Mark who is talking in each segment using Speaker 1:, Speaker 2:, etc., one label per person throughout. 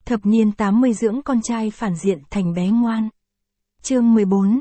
Speaker 1: Thập niên 80 dưỡng con trai phản diện thành bé ngoan. Chương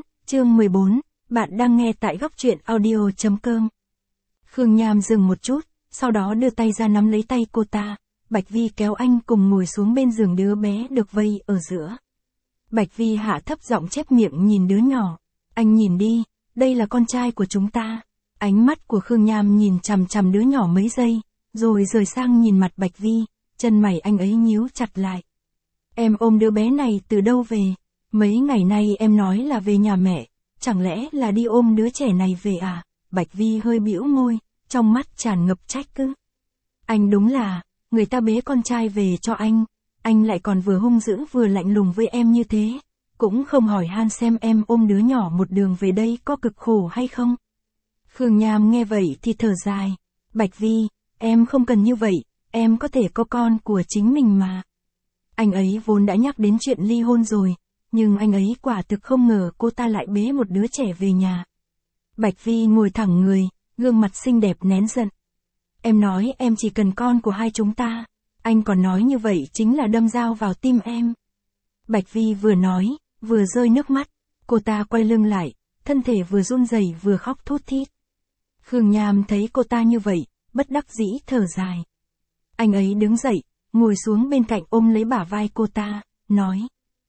Speaker 1: 14, bạn đang nghe tại góc truyện audio.com. Khương Nham dừng một chút, sau đó đưa tay ra nắm lấy tay cô ta. Bạch Vi kéo anh cùng ngồi xuống bên giường đứa bé được vây ở giữa. Bạch Vi hạ thấp giọng chép miệng nhìn đứa nhỏ. Anh nhìn đi, đây là con trai của chúng ta. Ánh mắt của Khương Nham nhìn chằm chằm đứa nhỏ mấy giây, rồi rời sang nhìn mặt Bạch Vi, chân mày anh ấy nhíu chặt lại. Em ôm đứa bé này từ đâu về? Mấy ngày nay em nói là về nhà mẹ, chẳng lẽ là đi ôm đứa trẻ này về à? Bạch Vi hơi bĩu môi, trong mắt tràn ngập trách cứ. Anh đúng là, người ta bế con trai về cho anh lại còn vừa hung dữ vừa lạnh lùng với em như thế, cũng không hỏi han xem em ôm đứa nhỏ một đường về đây có cực khổ hay không. Khương Nham nghe vậy thì thở dài. Bạch Vi, em không cần như vậy, em có thể có con của chính mình mà. Anh ấy vốn đã nhắc đến chuyện ly hôn rồi, nhưng anh ấy quả thực không ngờ cô ta lại bế một đứa trẻ về nhà. Bạch Vi ngồi thẳng người, gương mặt xinh đẹp nén giận. Em nói em chỉ cần con của hai chúng ta, anh còn nói như vậy chính là đâm dao vào tim em. Bạch Vi vừa nói, vừa rơi nước mắt, cô ta quay lưng lại, thân thể vừa run rẩy vừa khóc thút thít. Khương Nham thấy cô ta như vậy, bất đắc dĩ thở dài. Anh ấy đứng dậy, ngồi xuống bên cạnh ôm lấy bả vai cô ta, nói.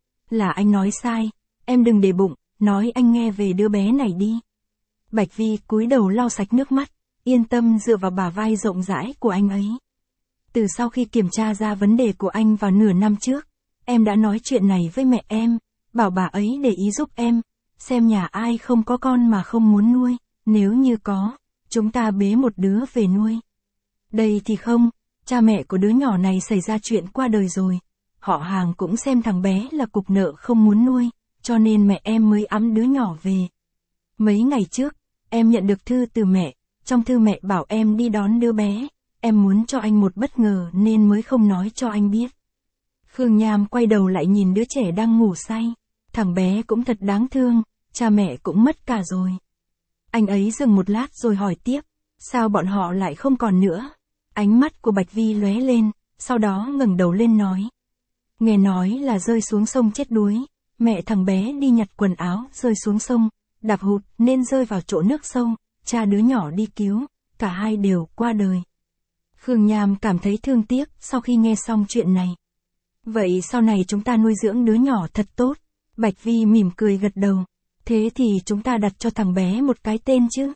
Speaker 1: Là anh nói sai, em đừng để bụng, nói anh nghe về đứa bé này đi. Bạch Vi cúi đầu lau sạch nước mắt, yên tâm dựa vào bả vai rộng rãi của anh ấy. Từ sau khi kiểm tra ra vấn đề của anh vào nửa năm trước, em đã nói chuyện này với mẹ em, bảo bà ấy để ý giúp em, xem nhà ai không có con mà không muốn nuôi, nếu như có, chúng ta bế một đứa về nuôi. Đây thì không, cha mẹ của đứa nhỏ này xảy ra chuyện qua đời rồi, họ hàng cũng xem thằng bé là cục nợ không muốn nuôi, cho nên mẹ em mới ẵm đứa nhỏ về. Mấy ngày trước, em nhận được thư từ mẹ, trong thư mẹ bảo em đi đón đứa bé, em muốn cho anh một bất ngờ nên mới không nói cho anh biết. Khương Nham quay đầu lại nhìn đứa trẻ đang ngủ say, thằng bé cũng thật đáng thương, cha mẹ cũng mất cả rồi. Anh ấy dừng một lát rồi hỏi tiếp, sao bọn họ lại không còn nữa? Ánh mắt của Bạch Vi lóe lên, sau đó ngẩng đầu lên nói. Nghe nói là rơi xuống sông chết đuối, mẹ thằng bé đi nhặt quần áo rơi xuống sông, đạp hụt nên rơi vào chỗ nước sâu, cha đứa nhỏ đi cứu, cả hai đều qua đời. Khương Nham cảm thấy thương tiếc sau khi nghe xong chuyện này. Vậy sau này chúng ta nuôi dưỡng đứa nhỏ thật tốt. Bạch Vi mỉm cười gật đầu. Thế thì chúng ta đặt cho thằng bé một cái tên chứ?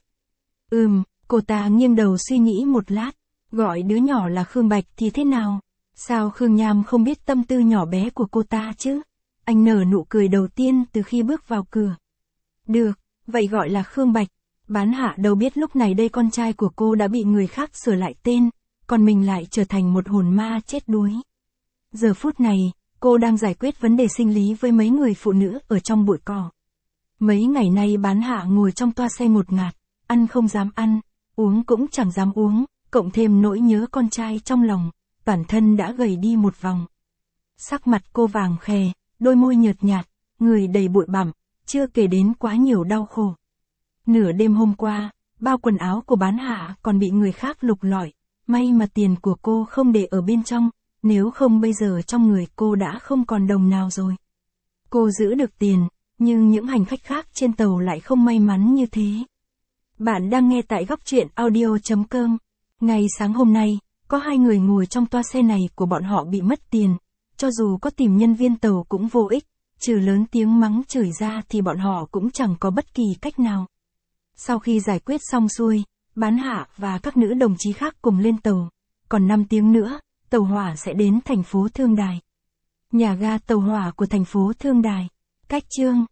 Speaker 1: Cô ta nghiêng đầu suy nghĩ một lát. Gọi đứa nhỏ là Khương Bạch thì thế nào? Sao Khương Nham không biết tâm tư nhỏ bé của cô ta chứ? Anh nở nụ cười đầu tiên từ khi bước vào cửa. Được, vậy gọi là Khương Bạch. Bán hạ đâu biết lúc này đây con trai của cô đã bị người khác sửa lại tên, còn mình lại trở thành một hồn ma chết đuối. Giờ phút này, cô đang giải quyết vấn đề sinh lý với mấy người phụ nữ ở trong bụi cỏ. Mấy ngày nay bán hạ ngồi trong toa xe ngột ngạt, ăn không dám ăn, uống cũng chẳng dám uống, cộng thêm nỗi nhớ con trai trong lòng, toàn thân đã gầy đi một vòng. Sắc mặt cô vàng khè, đôi môi nhợt nhạt, người đầy bụi bặm, chưa kể đến quá nhiều đau khổ. Nửa đêm hôm qua, bao quần áo của bán hạ còn bị người khác lục lọi, may mà tiền của cô không để ở bên trong, nếu không bây giờ trong người cô đã không còn đồng nào rồi. Cô giữ được tiền, nhưng những hành khách khác trên tàu lại không may mắn như thế. Bạn đang nghe tại góc truyện audio.com. Ngày sáng hôm nay, có hai người ngồi trong toa xe này của bọn họ bị mất tiền, cho dù có tìm nhân viên tàu cũng vô ích, trừ lớn tiếng mắng chửi ra thì bọn họ cũng chẳng có bất kỳ cách nào. Sau khi giải quyết xong xuôi, bán hạ và các nữ đồng chí khác cùng lên tàu, còn 5 tiếng nữa, tàu hỏa sẽ đến thành phố Thương Đài. Nhà ga tàu hỏa của thành phố Thương Đài, cách Chương